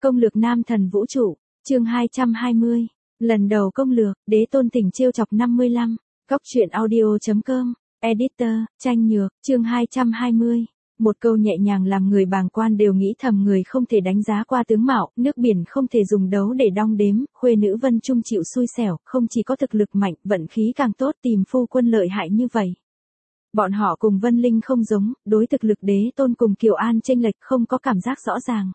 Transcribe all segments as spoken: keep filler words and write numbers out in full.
Công lược nam thần vũ trụ, chương hai trăm hai mươi. Lần đầu công lược, đế tôn tỉnh trêu chọc năm mươi lăm. Cóc truyện audio chấm com, editor, Tranh Nhược, chương hai trăm hai mươi. Một câu nhẹ nhàng làm người bàng quan đều nghĩ thầm người không thể đánh giá qua tướng mạo, nước biển không thể dùng đấu để đong đếm, khuê nữ Vân Trung chịu xui xẻo, không chỉ có thực lực mạnh, vận khí càng tốt tìm phu quân lợi hại như vậy. Bọn họ cùng Vân Linh không giống, đối thực lực đế tôn cùng Kiều An chênh lệch không có cảm giác rõ ràng.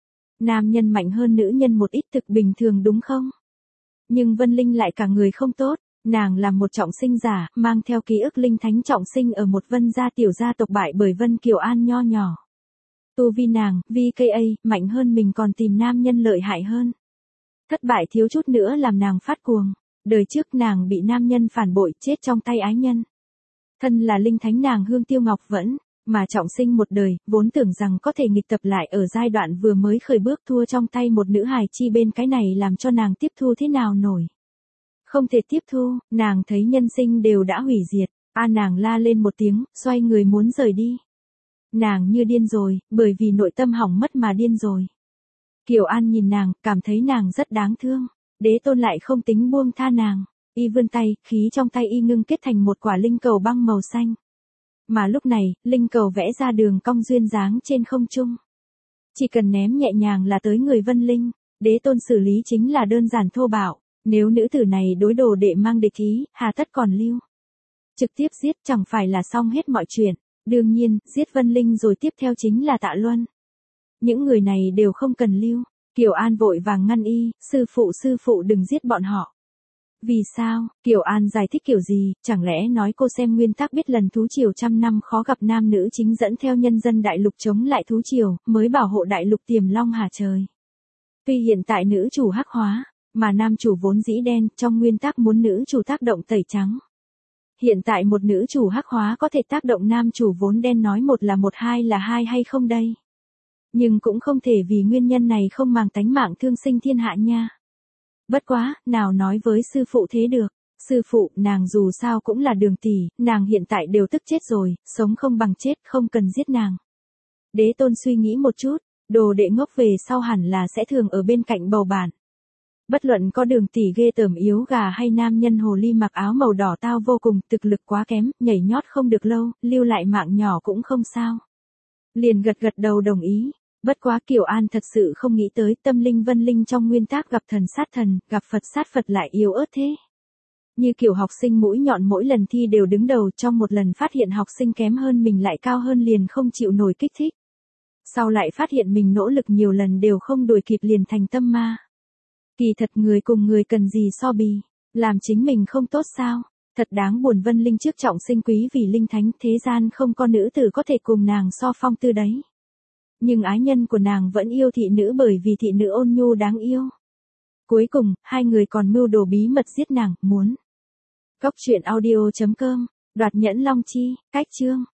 Nam nhân mạnh hơn nữ nhân một ít thực bình thường đúng không? Nhưng Vân Linh lại cả người không tốt, nàng là một trọng sinh giả, mang theo ký ức linh thánh trọng sinh ở một Vân gia tiểu gia tộc bại bởi Vân Kiều An nho nhỏ. Tu vi nàng, vê ca a, mạnh hơn mình còn tìm nam nhân lợi hại hơn. Thất bại thiếu chút nữa làm nàng phát cuồng, đời trước nàng bị nam nhân phản bội chết trong tay ái nhân. Thân là linh thánh nàng hương tiêu ngọc vẫn, mà trọng sinh một đời, vốn tưởng rằng có thể nghịch tập lại ở giai đoạn vừa mới khởi bước thua trong tay một nữ hài chi bên cái này làm cho nàng tiếp thu thế nào nổi. Không thể tiếp thu, nàng thấy nhân sinh đều đã hủy diệt, a nàng la lên một tiếng, xoay người muốn rời đi. Nàng như điên rồi, bởi vì nội tâm hỏng mất mà điên rồi. Kiều An nhìn nàng, cảm thấy nàng rất đáng thương, đế tôn lại không tính buông tha nàng. Y vươn tay, khí trong tay y ngưng kết thành một quả linh cầu băng màu xanh. Mà lúc này, linh cầu vẽ ra đường cong duyên dáng trên không trung. Chỉ cần ném nhẹ nhàng là tới người Vân Linh, đế tôn xử lý chính là đơn giản thô bạo, nếu nữ tử này đối đồ đệ mang địch ý, hà tất còn lưu. Trực tiếp giết chẳng phải là xong hết mọi chuyện, đương nhiên, giết Vân Linh rồi tiếp theo chính là Tạ Luân. Những người này đều không cần lưu, Kiều An vội vàng ngăn y, sư phụ sư phụ đừng giết bọn họ. Vì sao, Kiều An giải thích kiểu gì, chẳng lẽ nói cô xem nguyên tắc biết lần thú triều trăm năm khó gặp nam nữ chính dẫn theo nhân dân đại lục chống lại thú triều, mới bảo hộ đại lục tiềm long hà trời. Tuy hiện tại nữ chủ hắc hóa, mà nam chủ vốn dĩ đen, trong nguyên tắc muốn nữ chủ tác động tẩy trắng. Hiện tại một nữ chủ hắc hóa có thể tác động nam chủ vốn đen nói một là một hai là hai hay không đây? Nhưng cũng không thể vì nguyên nhân này không màng tánh mạng thương sinh thiên hạ nha. Bất quá, nào nói với sư phụ thế được, sư phụ, nàng dù sao cũng là Đường tỷ, nàng hiện tại đều tức chết rồi, sống không bằng chết, không cần giết nàng. Đế tôn suy nghĩ một chút, đồ đệ ngốc về sau hẳn là sẽ thường ở bên cạnh bầu bạn. Bất luận có Đường tỷ ghê tởm yếu gà hay nam nhân hồ ly mặc áo màu đỏ tao vô cùng, thực lực quá kém, nhảy nhót không được lâu, lưu lại mạng nhỏ cũng không sao. Liền gật gật đầu đồng ý. Bất quá Kiều An thật sự không nghĩ tới tâm linh Vân Linh trong nguyên tắc gặp thần sát thần, gặp Phật sát Phật lại yếu ớt thế. Như kiểu học sinh mũi nhọn mỗi lần thi đều đứng đầu, trong một lần phát hiện học sinh kém hơn mình lại cao hơn liền không chịu nổi kích thích. Sau lại phát hiện mình nỗ lực nhiều lần đều không đuổi kịp liền thành tâm ma. Kỳ thật người cùng người cần gì so bì, làm chính mình không tốt sao, thật đáng buồn. Vân Linh trước trọng sinh quý vì linh thánh, thế gian không có nữ tử có thể cùng nàng so phong tư đấy. Nhưng ái nhân của nàng vẫn yêu thị nữ bởi vì thị nữ ôn nhu đáng yêu. Cuối cùng, hai người còn mưu đồ bí mật giết nàng, muốn. Cóc truyện audio chấm com, đoạt nhẫn long chi, cách chương.